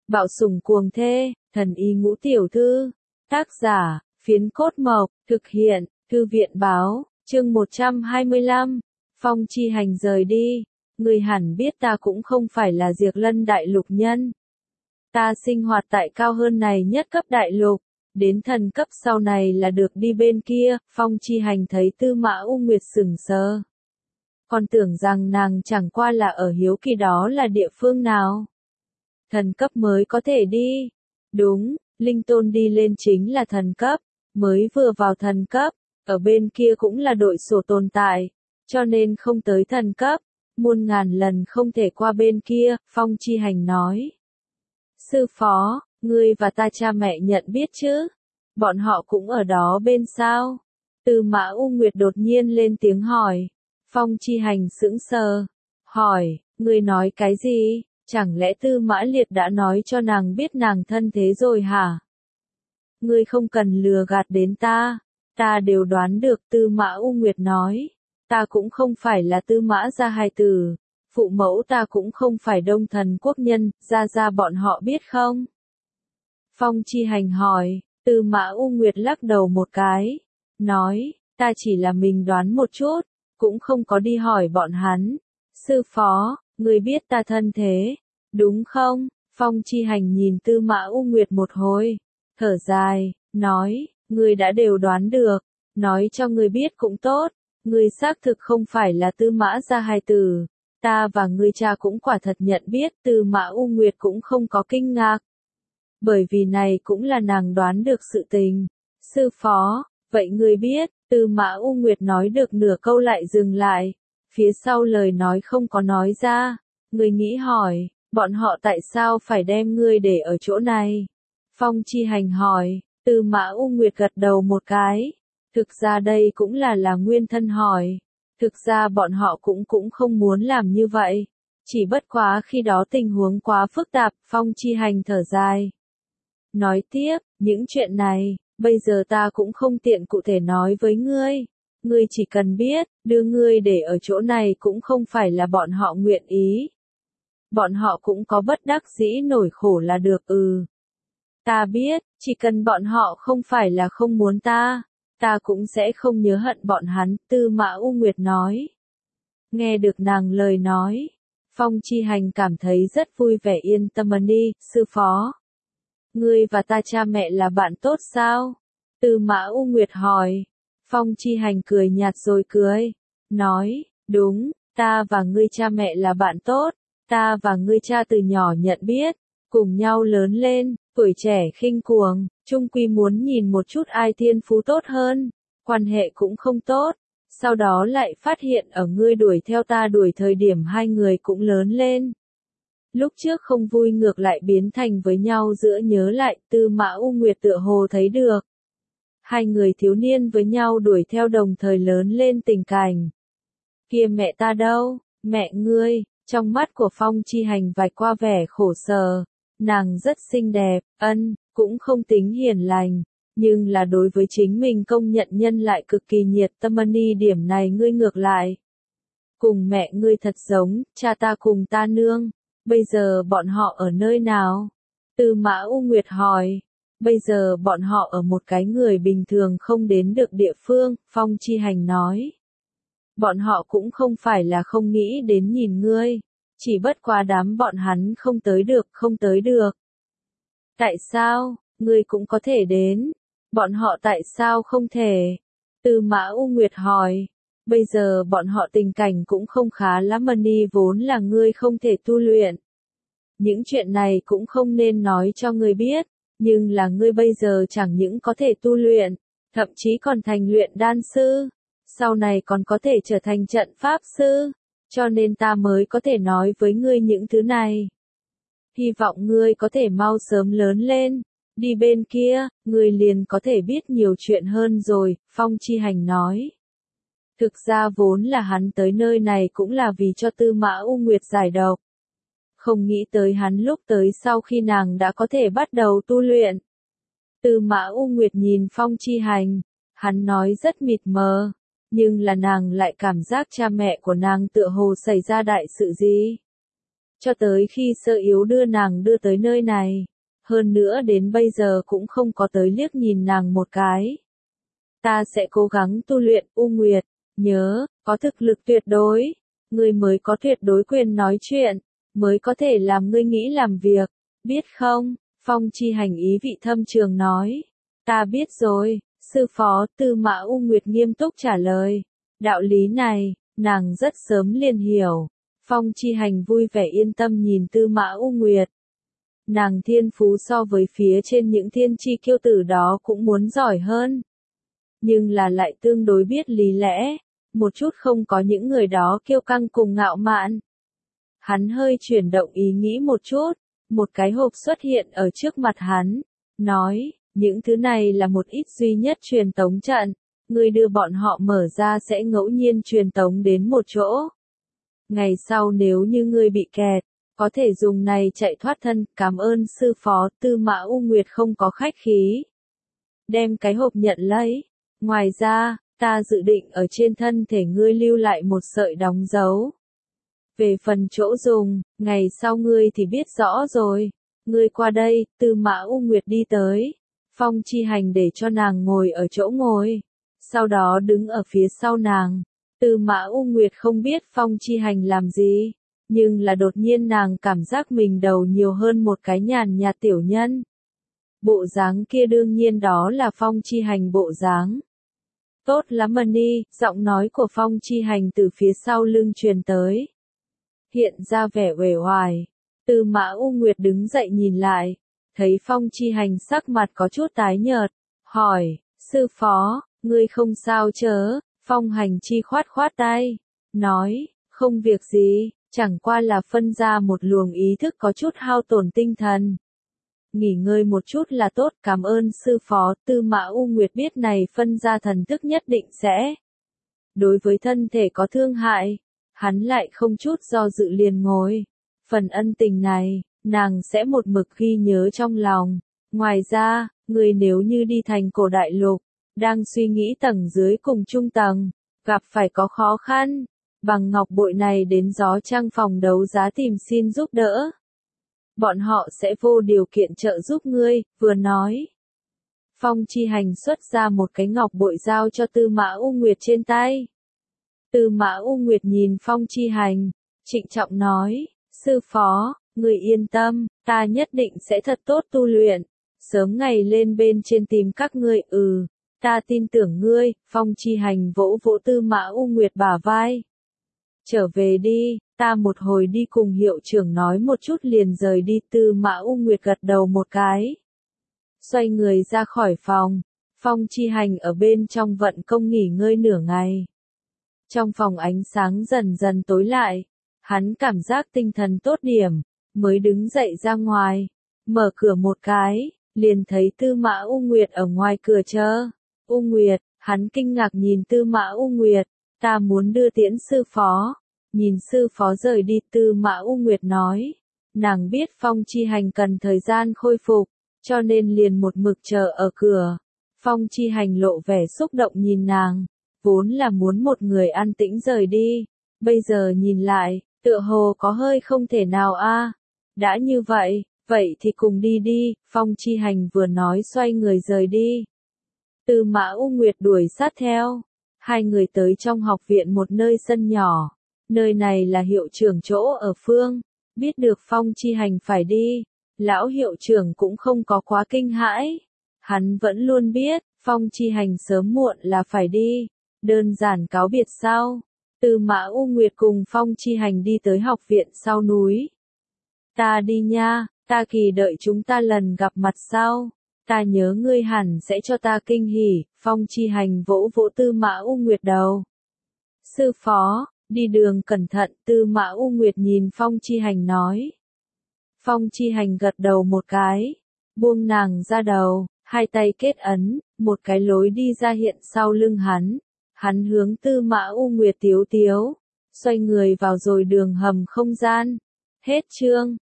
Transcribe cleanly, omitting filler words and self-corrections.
Bạo sủng cuồng thê, thần y ngũ tiểu thư. Tác giả, Phiến Cốt Mộc, thực hiện, Thư viện báo, chương 125. Phong Chi Hành rời đi. Người hẳn biết ta cũng không phải là Diệp Lân đại lục nhân. Ta sinh hoạt tại cao hơn này nhất cấp đại lục, đến thần cấp sau này là được đi bên kia. Phong Chi Hành thấy Tư Mã U Nguyệt sững sờ. Còn tưởng rằng nàng chẳng qua là ở hiếu kỳ đó là địa phương nào. Thần cấp mới có thể đi. Đúng, Linh Tôn đi lên chính là thần cấp, mới vừa vào thần cấp, ở bên kia cũng là đội sổ tồn tại, cho nên không tới thần cấp, muôn ngàn lần không thể qua bên kia. Phong Chi Hành nói. Sư phó, ngươi và ta cha mẹ nhận biết chứ? Bọn họ cũng ở đó bên sao? Tư Mã U Nguyệt đột nhiên lên tiếng hỏi. Phong Chi Hành sững sờ, hỏi, ngươi nói cái gì? Chẳng lẽ Tư Mã Liệt đã nói cho nàng biết nàng thân thế rồi hả? Ngươi không cần lừa gạt đến ta đều đoán được. Tư Mã U Nguyệt nói, ta cũng không phải là Tư Mã gia hài tử, phụ mẫu ta cũng không phải Đông Thần quốc nhân, gia bọn họ biết không? Phong Chi Hành hỏi. Tư Mã U Nguyệt lắc đầu một cái, nói, ta chỉ là mình đoán một chút, cũng không có đi hỏi bọn hắn. Sư phó, ngươi biết ta thân thế, đúng không? Phong Chi Hành nhìn Tư Mã U Nguyệt một hồi, thở dài, nói, ngươi đã đều đoán được, nói cho ngươi biết cũng tốt, ngươi xác thực không phải là Tư Mã gia hài tử, ta và ngươi cha cũng quả thật nhận biết. Tư Mã U Nguyệt cũng không có kinh ngạc, bởi vì này cũng là nàng đoán được sự tình. Sư phó, vậy ngươi biết? Tư Mã U Nguyệt nói được nửa câu lại dừng lại, phía sau lời nói không có nói ra. Ngươi nghĩ hỏi, bọn họ tại sao phải đem ngươi để ở chỗ này? Phong Chi Hành hỏi. Tư Mã U Nguyệt gật đầu một cái. Thực ra đây cũng là nguyên thân hỏi. Thực ra bọn họ cũng không muốn làm như vậy. Chỉ bất quá khi đó tình huống quá phức tạp. Phong Chi Hành thở dài. Nói tiếp, những chuyện này, bây giờ ta cũng không tiện cụ thể nói với ngươi. Ngươi chỉ cần biết, đưa ngươi để ở chỗ này cũng không phải là bọn họ nguyện ý. Bọn họ cũng có bất đắc dĩ nổi khổ là được. Ta biết, chỉ cần bọn họ không phải là không muốn ta cũng sẽ không nhớ hận bọn hắn. Tư Mã U Nguyệt nói. Nghe được nàng lời nói, Phong Chi Hành cảm thấy rất vui vẻ. Yên tâm đi, sư phó. Ngươi và ta cha mẹ là bạn tốt sao? Tư Mã U Nguyệt hỏi. Phong Chi Hành cười nhạt rồi cười, nói, đúng, ta và ngươi cha mẹ là bạn tốt, ta và ngươi cha từ nhỏ nhận biết, cùng nhau lớn lên, tuổi trẻ khinh cuồng, chung quy muốn nhìn một chút ai thiên phú tốt hơn, quan hệ cũng không tốt, sau đó lại phát hiện ở ngươi đuổi theo ta đuổi thời điểm hai người cũng lớn lên. Lúc trước không vui ngược lại biến thành với nhau giữa nhớ lại. Tư Mã U Nguyệt tựa hồ thấy được hai người thiếu niên với nhau đuổi theo đồng thời lớn lên tình cảnh. Kia mẹ ta đâu, mẹ ngươi? Trong mắt của Phong Chi Hành vạch qua vẻ khổ sở. Nàng rất xinh đẹp, cũng không tính hiền lành, nhưng là đối với chính mình công nhận nhân lại cực kỳ nhiệt tâm. Điểm này ngươi ngược lại cùng mẹ ngươi thật giống. Cha ta cùng ta nương, bây giờ bọn họ ở nơi nào? Tư Mã U Nguyệt hỏi. Bây giờ bọn họ ở một cái người bình thường không đến được địa phương. Phong Chi Hành nói. Bọn họ cũng không phải là không nghĩ đến nhìn ngươi, chỉ bất quá đám bọn hắn không tới được. Tại sao, ngươi cũng có thể đến, bọn họ tại sao không thể? Tư Mã U Nguyệt hỏi. Bây giờ bọn họ tình cảnh cũng không khá lắm. Vốn là ngươi không thể tu luyện. Những chuyện này cũng không nên nói cho ngươi biết, nhưng là ngươi bây giờ chẳng những có thể tu luyện, thậm chí còn thành luyện đan sư, sau này còn có thể trở thành trận pháp sư, cho nên ta mới có thể nói với ngươi những thứ này. Hy vọng ngươi có thể mau sớm lớn lên, đi bên kia, ngươi liền có thể biết nhiều chuyện hơn rồi. Phong Chi Hành nói. Thực ra vốn là hắn tới nơi này cũng là vì cho Tư Mã U Nguyệt giải độc. Không nghĩ tới hắn lúc tới sau khi nàng đã có thể bắt đầu tu luyện. Tư Mã U Nguyệt nhìn Phong Chi Hành, hắn nói rất mịt mờ, nhưng là nàng lại cảm giác cha mẹ của nàng tựa hồ xảy ra đại sự gì. cho tới khi Sơ Yếu đưa nàng đưa tới nơi này. Hơn nữa đến bây giờ cũng không có tới liếc nhìn nàng một cái. Ta sẽ cố gắng tu luyện, U Nguyệt, nhớ, có thực lực tuyệt đối, ngươi mới có tuyệt đối quyền nói chuyện, mới có thể làm ngươi nghĩ làm việc, biết không? Phong Chi Hành ý vị thâm trường nói. Ta biết rồi, sư phó. Tư Mã U Nguyệt nghiêm túc trả lời. Đạo lý này, nàng rất sớm liền hiểu. Phong Chi Hành vui vẻ yên tâm nhìn Tư Mã U Nguyệt. Nàng thiên phú so với phía trên những thiên chi kiêu tử đó cũng muốn giỏi hơn. Nhưng là lại tương đối biết lý lẽ, một chút không có những người đó kiêu căng cùng ngạo mạn. Hắn hơi chuyển động ý nghĩ một chút, một cái hộp xuất hiện ở trước mặt hắn, nói, những thứ này là một ít duy nhất truyền tống trận, ngươi đưa bọn họ mở ra sẽ ngẫu nhiên truyền tống đến một chỗ. Ngày sau nếu như ngươi bị kẹt, có thể dùng này chạy thoát thân. Cảm ơn sư phó. Tư Mã U Nguyệt không có khách khí, đem cái hộp nhận lấy. Ngoài ra, ta dự định ở trên thân thể ngươi lưu lại một sợi đóng dấu. Về phần chỗ dùng, ngày sau ngươi thì biết rõ rồi. Ngươi qua đây. Tư Mã U Nguyệt đi tới. Phong Chi Hành để cho nàng ngồi ở chỗ ngồi, sau đó đứng ở phía sau nàng. Tư Mã U Nguyệt không biết Phong Chi Hành làm gì, nhưng là đột nhiên nàng cảm giác mình đầu nhiều hơn một cái nhàn nhạt tiểu nhân. Bộ dáng kia đương nhiên đó là Phong Chi Hành bộ dáng. Tốt lắm Mani, giọng nói của Phong Chi Hành từ phía sau lưng truyền tới. Hiện ra vẻ uể oải. Tư Mã U Nguyệt đứng dậy nhìn lại, thấy Phong Chi Hành sắc mặt có chút tái nhợt, hỏi, sư phó, ngươi không sao chớ? Phong Hành Chi khoát khoát tay, nói, không việc gì, chẳng qua là phân ra một luồng ý thức có chút hao tổn tinh thần. Nghỉ ngơi một chút là tốt. Cảm ơn sư phó. Tư Mã U Nguyệt biết này phân ra thần thức nhất định sẽ đối với thân thể có thương hại, hắn lại không chút do dự liền ngồi. Phần ân tình này, nàng sẽ một mực ghi nhớ trong lòng. Ngoài ra, người nếu như đi thành Cổ Đại Lục, đang suy nghĩ tầng dưới cùng trung tầng, gặp phải có khó khăn, bằng ngọc bội này đến Gió Trăng phòng đấu giá tìm xin giúp đỡ. Bọn họ sẽ vô điều kiện trợ giúp ngươi. Vừa nói, Phong Chi Hành xuất ra một cái ngọc bội giao cho Tư Mã U Nguyệt trên tay. Tư Mã U Nguyệt nhìn Phong Chi Hành, trịnh trọng nói, sư phó, người yên tâm, ta nhất định sẽ thật tốt tu luyện, sớm ngày lên bên trên tìm các ngươi. Ta tin tưởng ngươi. Phong Chi Hành vỗ vỗ Tư Mã U Nguyệt bả vai. Trở về đi, ta một hồi đi cùng hiệu trưởng nói một chút liền rời đi. Tư Mã U Nguyệt gật đầu một cái, xoay người ra khỏi phòng. Phong Chi Hành ở bên trong vận công nghỉ ngơi nửa ngày. Trong phòng ánh sáng dần dần tối lại, hắn cảm giác tinh thần tốt điểm, mới đứng dậy ra ngoài, mở cửa một cái, liền thấy Tư Mã U Nguyệt ở ngoài cửa chờ. U Nguyệt, hắn kinh ngạc nhìn Tư Mã U Nguyệt, ta muốn đưa tiễn sư phó. Nhìn sư phó rời đi. Tư Mã U Nguyệt nói, nàng biết Phong Chi Hành cần thời gian khôi phục, cho nên liền một mực chờ ở cửa. Phong Chi Hành lộ vẻ xúc động nhìn nàng, vốn là muốn một người an tĩnh rời đi, bây giờ nhìn lại, tựa hồ có hơi không thể nào a. Đã như vậy, vậy thì cùng đi đi. Phong Chi Hành vừa nói xoay người rời đi. Tư Mã U Nguyệt đuổi sát theo. Hai người tới trong học viện một nơi sân nhỏ. Nơi này là hiệu trưởng chỗ ở phương. Biết được Phong Chi Hành phải đi, lão hiệu trưởng cũng không có quá kinh hãi. Hắn vẫn luôn biết, Phong Chi Hành sớm muộn là phải đi. Đơn giản cáo biệt sau, Tư Mã U Nguyệt cùng Phong Chi Hành đi tới học viện sau núi. Ta đi nha, ta kỳ đợi chúng ta lần gặp mặt sau. Ta nhớ ngươi hẳn sẽ cho ta kinh hỉ. Phong Chi Hành vỗ vỗ Tư Mã U Nguyệt đầu. Sư phó, đi đường cẩn thận. Tư Mã U Nguyệt nhìn Phong Chi Hành nói. Phong Chi Hành gật đầu một cái, buông nàng ra đầu, hai tay kết ấn, một cái lối đi ra hiện sau lưng hắn. Hắn hướng Tư Mã U Nguyệt tiếu tiếu, xoay người vào rồi đường hầm không gian. Hết chương.